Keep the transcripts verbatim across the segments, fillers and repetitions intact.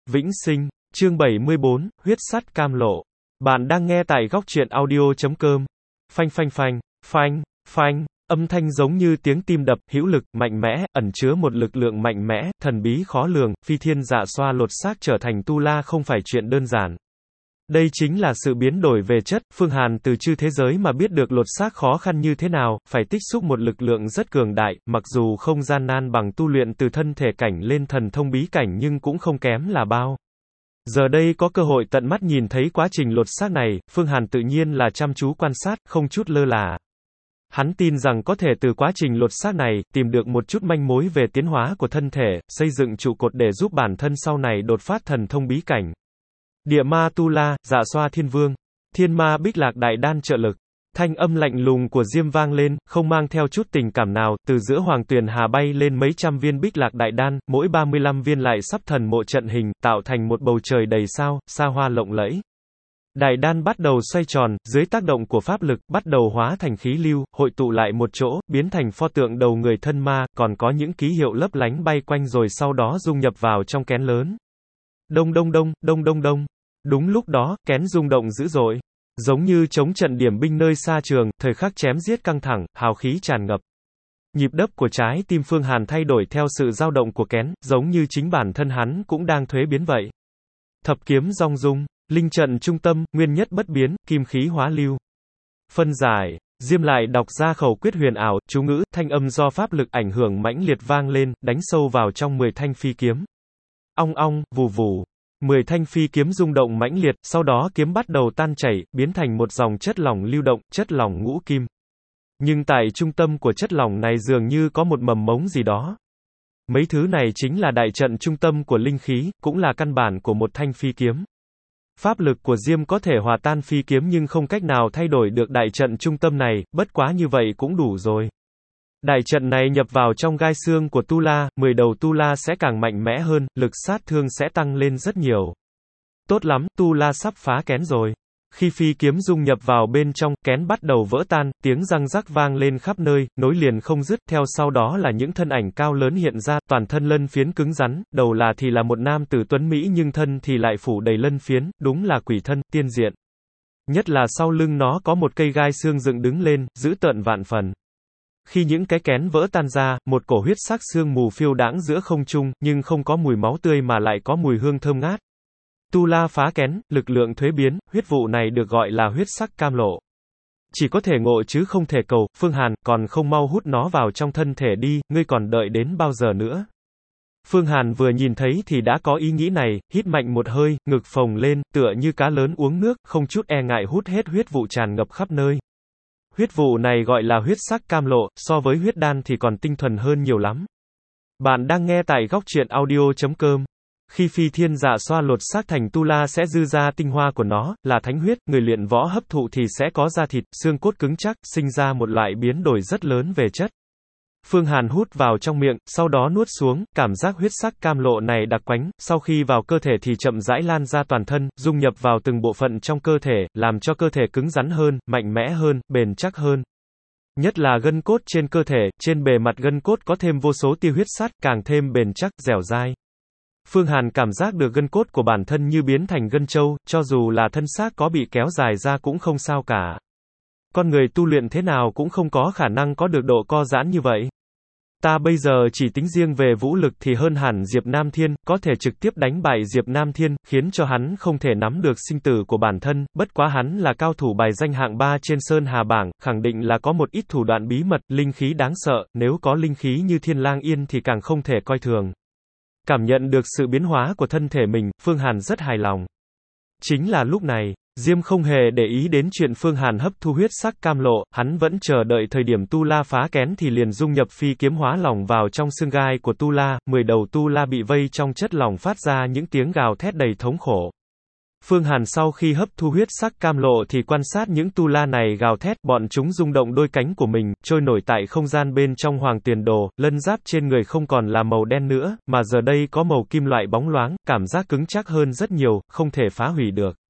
Vĩnh sinh, chương bảy mươi bốn, huyết sắt cam lộ. Bạn đang nghe tại góc truyện audio.com. Phanh phanh phanh, phanh, phanh, âm thanh giống như tiếng tim đập, hữu lực, mạnh mẽ, ẩn chứa một lực lượng mạnh mẽ, thần bí khó lường, phi thiên dạ xoa lột xác trở thành tu la không phải chuyện đơn giản. Đây chính là sự biến đổi về chất, Phương Hàn từ chư thế giới mà biết được lột xác khó khăn như thế nào, phải tích xúc một lực lượng rất cường đại, mặc dù không gian nan bằng tu luyện từ thân thể cảnh lên thần thông bí cảnh nhưng cũng không kém là bao. Giờ đây có cơ hội tận mắt nhìn thấy quá trình lột xác này, Phương Hàn tự nhiên là chăm chú quan sát, không chút lơ là. Hắn tin rằng có thể từ quá trình lột xác này, tìm được một chút manh mối về tiến hóa của thân thể, xây dựng trụ cột để giúp bản thân sau này đột phát thần thông bí cảnh. Địa ma tu la, dạ xoa thiên vương, thiên ma bích lạc đại đan trợ lực. Thanh âm lạnh lùng của Diêm vang lên, không mang theo chút tình cảm nào, từ giữa hoàng tuyền hà bay lên mấy trăm viên bích lạc đại đan, mỗi ba mươi lăm viên lại sắp thần mộ trận hình, tạo thành một bầu trời đầy sao, sa hoa lộng lẫy. Đại đan bắt đầu xoay tròn, dưới tác động của pháp lực, bắt đầu hóa thành khí lưu, hội tụ lại một chỗ, biến thành pho tượng đầu người thân ma, còn có những ký hiệu lấp lánh bay quanh rồi sau đó dung nhập vào trong kén lớn. Đông đông đông, đông đông đông. Đúng lúc đó, kén rung động dữ dội. Giống như chống trận điểm binh nơi xa trường, thời khắc chém giết căng thẳng, hào khí tràn ngập. Nhịp đập của trái tim Phương Hàn thay đổi theo sự dao động của kén, giống như chính bản thân hắn cũng đang thuế biến vậy. Thập kiếm rong rung, linh trận trung tâm, nguyên nhất bất biến, kim khí hóa lưu. Phân giải, Diêm lại đọc ra khẩu quyết huyền ảo, chú ngữ, thanh âm do pháp lực ảnh hưởng mãnh liệt vang lên, đánh sâu vào trong mười thanh phi kiếm. Ong ong, vù vù. Mười thanh phi kiếm rung động mãnh liệt, sau đó kiếm bắt đầu tan chảy, biến thành một dòng chất lỏng lưu động, chất lỏng ngũ kim. Nhưng tại trung tâm của chất lỏng này dường như có một mầm mống gì đó. Mấy thứ này chính là đại trận trung tâm của linh khí, cũng là căn bản của một thanh phi kiếm. Pháp lực của Diêm có thể hòa tan phi kiếm nhưng không cách nào thay đổi được đại trận trung tâm này, bất quá như vậy cũng đủ rồi. Đại trận này nhập vào trong gai xương của tu la, mười đầu tu la sẽ càng mạnh mẽ hơn, lực sát thương sẽ tăng lên rất nhiều. Tốt lắm, tu la sắp phá kén rồi. Khi phi kiếm dung nhập vào bên trong, kén bắt đầu vỡ tan, tiếng răng rắc vang lên khắp nơi, nối liền không dứt, theo sau đó là những thân ảnh cao lớn hiện ra, toàn thân lân phiến cứng rắn, đầu là thì là một nam tử tuấn mỹ nhưng thân thì lại phủ đầy lân phiến, đúng là quỷ thân, tiên diện. Nhất là sau lưng nó có một cây gai xương dựng đứng lên, dữ tợn vạn phần. Khi những cái kén vỡ tan ra, một cổ huyết sắc sương mù phiêu đãng giữa không trung, nhưng không có mùi máu tươi mà lại có mùi hương thơm ngát. Tu la phá kén, lực lượng thuế biến, huyết vụ này được gọi là huyết sắc cam lộ. Chỉ có thể ngộ chứ không thể cầu, Phương Hàn, còn không mau hút nó vào trong thân thể đi, ngươi còn đợi đến bao giờ nữa. Phương Hàn vừa nhìn thấy thì đã có ý nghĩ này, hít mạnh một hơi, ngực phồng lên, tựa như cá lớn uống nước, không chút e ngại hút hết huyết vụ tràn ngập khắp nơi. Huyết vụ này gọi là huyết sắc cam lộ, so với huyết đan thì còn tinh thuần hơn nhiều lắm. Bạn đang nghe tại góc truyện audio.com. Khi phi thiên dạ xoa lột xác thành tu la sẽ dư ra tinh hoa của nó, là thánh huyết, người luyện võ hấp thụ thì sẽ có da thịt, xương cốt cứng chắc, sinh ra một loại biến đổi rất lớn về chất. Phương Hàn hút vào trong miệng, sau đó nuốt xuống, cảm giác huyết sắc cam lộ này đặc quánh, sau khi vào cơ thể thì chậm rãi lan ra toàn thân, dung nhập vào từng bộ phận trong cơ thể, làm cho cơ thể cứng rắn hơn, mạnh mẽ hơn, bền chắc hơn. Nhất là gân cốt trên cơ thể, trên bề mặt gân cốt có thêm vô số tia huyết sắt, càng thêm bền chắc, dẻo dai. Phương Hàn cảm giác được gân cốt của bản thân như biến thành gân trâu, cho dù là thân xác có bị kéo dài ra cũng không sao cả. Con người tu luyện thế nào cũng không có khả năng có được độ co giãn như vậy. Ta bây giờ chỉ tính riêng về vũ lực thì hơn hẳn Diệp Nam Thiên, có thể trực tiếp đánh bại Diệp Nam Thiên, khiến cho hắn không thể nắm được sinh tử của bản thân, bất quá hắn là cao thủ bài danh hạng ba trên Sơn Hà bảng, khẳng định là có một ít thủ đoạn bí mật, linh khí đáng sợ, nếu có linh khí như Thiên Lang Yên thì càng không thể coi thường. Cảm nhận được sự biến hóa của thân thể mình, Phương Hàn rất hài lòng. Chính là lúc này, Diêm không hề để ý đến chuyện Phương Hàn hấp thu huyết sắc cam lộ, hắn vẫn chờ đợi thời điểm tu la phá kén thì liền dung nhập phi kiếm hóa lỏng vào trong xương gai của tu la, mười đầu tu la bị vây trong chất lỏng phát ra những tiếng gào thét đầy thống khổ. Phương Hàn sau khi hấp thu huyết sắc cam lộ thì quan sát những tu la này gào thét, bọn chúng rung động đôi cánh của mình, trôi nổi tại không gian bên trong hoàng tiền đồ, lân giáp trên người không còn là màu đen nữa, mà giờ đây có màu kim loại bóng loáng, cảm giác cứng chắc hơn rất nhiều, không thể phá hủy được.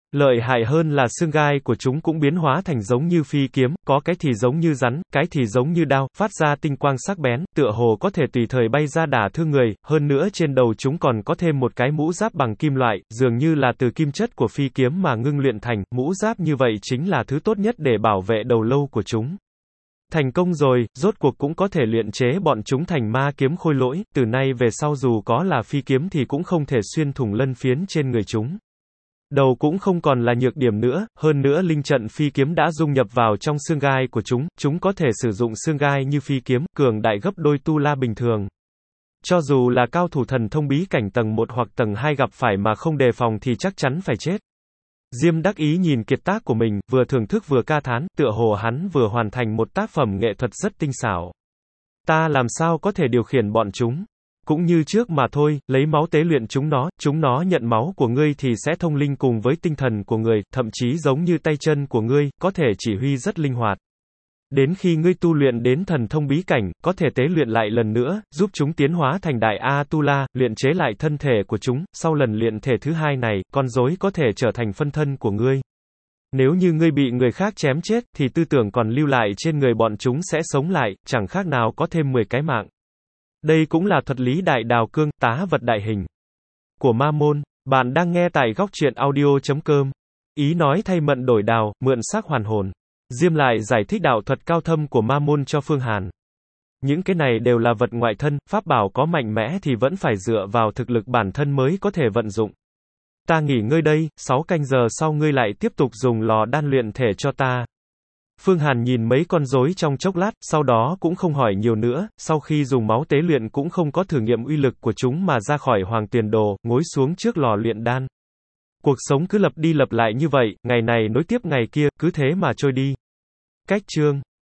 Lợi hại hơn là xương gai của chúng cũng biến hóa thành giống như phi kiếm, có cái thì giống như rắn, cái thì giống như đao, phát ra tinh quang sắc bén, tựa hồ có thể tùy thời bay ra đả thương người, hơn nữa trên đầu chúng còn có thêm một cái mũ giáp bằng kim loại, dường như là từ kim chất của phi kiếm mà ngưng luyện thành, mũ giáp như vậy chính là thứ tốt nhất để bảo vệ đầu lâu của chúng. Thành công rồi, rốt cuộc cũng có thể luyện chế bọn chúng thành ma kiếm khôi lỗi, từ nay về sau dù có là phi kiếm thì cũng không thể xuyên thủng lân phiến trên người chúng. Đầu cũng không còn là nhược điểm nữa, hơn nữa linh trận phi kiếm đã dung nhập vào trong xương gai của chúng, chúng có thể sử dụng xương gai như phi kiếm, cường đại gấp đôi tu la bình thường. Cho dù là cao thủ thần thông bí cảnh tầng một hoặc tầng hai gặp phải mà không đề phòng thì chắc chắn phải chết. Diêm đắc ý nhìn kiệt tác của mình, vừa thưởng thức vừa ca thán, tựa hồ hắn vừa hoàn thành một tác phẩm nghệ thuật rất tinh xảo. Ta làm sao có thể điều khiển bọn chúng? Cũng như trước mà thôi, lấy máu tế luyện chúng nó, chúng nó nhận máu của ngươi thì sẽ thông linh cùng với tinh thần của người, thậm chí giống như tay chân của ngươi, có thể chỉ huy rất linh hoạt. Đến khi ngươi tu luyện đến thần thông bí cảnh, có thể tế luyện lại lần nữa, giúp chúng tiến hóa thành đại A-tu-la, luyện chế lại thân thể của chúng, sau lần luyện thể thứ hai này, con rối có thể trở thành phân thân của ngươi. Nếu như ngươi bị người khác chém chết, thì tư tưởng còn lưu lại trên người bọn chúng sẽ sống lại, chẳng khác nào có thêm mười cái mạng. Đây cũng là thuật lý đại đào cương, tá vật đại hình của ma môn. Bạn đang nghe tại góc truyện audio chấm com. Ý nói thay mận đổi đào, mượn xác hoàn hồn. Diêm lại giải thích đạo thuật cao thâm của ma môn cho Phương Hàn. Những cái này đều là vật ngoại thân, pháp bảo có mạnh mẽ thì vẫn phải dựa vào thực lực bản thân mới có thể vận dụng. Ta nghỉ ngơi đây, sáu canh giờ sau ngươi lại tiếp tục dùng lò đan luyện thể cho ta. Phương Hàn nhìn mấy con rối trong chốc lát, sau đó cũng không hỏi nhiều nữa, sau khi dùng máu tế luyện cũng không có thử nghiệm uy lực của chúng mà ra khỏi Hoàng Tuyền Đồ, ngồi xuống trước lò luyện đan. Cuộc sống cứ lặp đi lặp lại như vậy, ngày này nối tiếp ngày kia, cứ thế mà trôi đi. Cách chương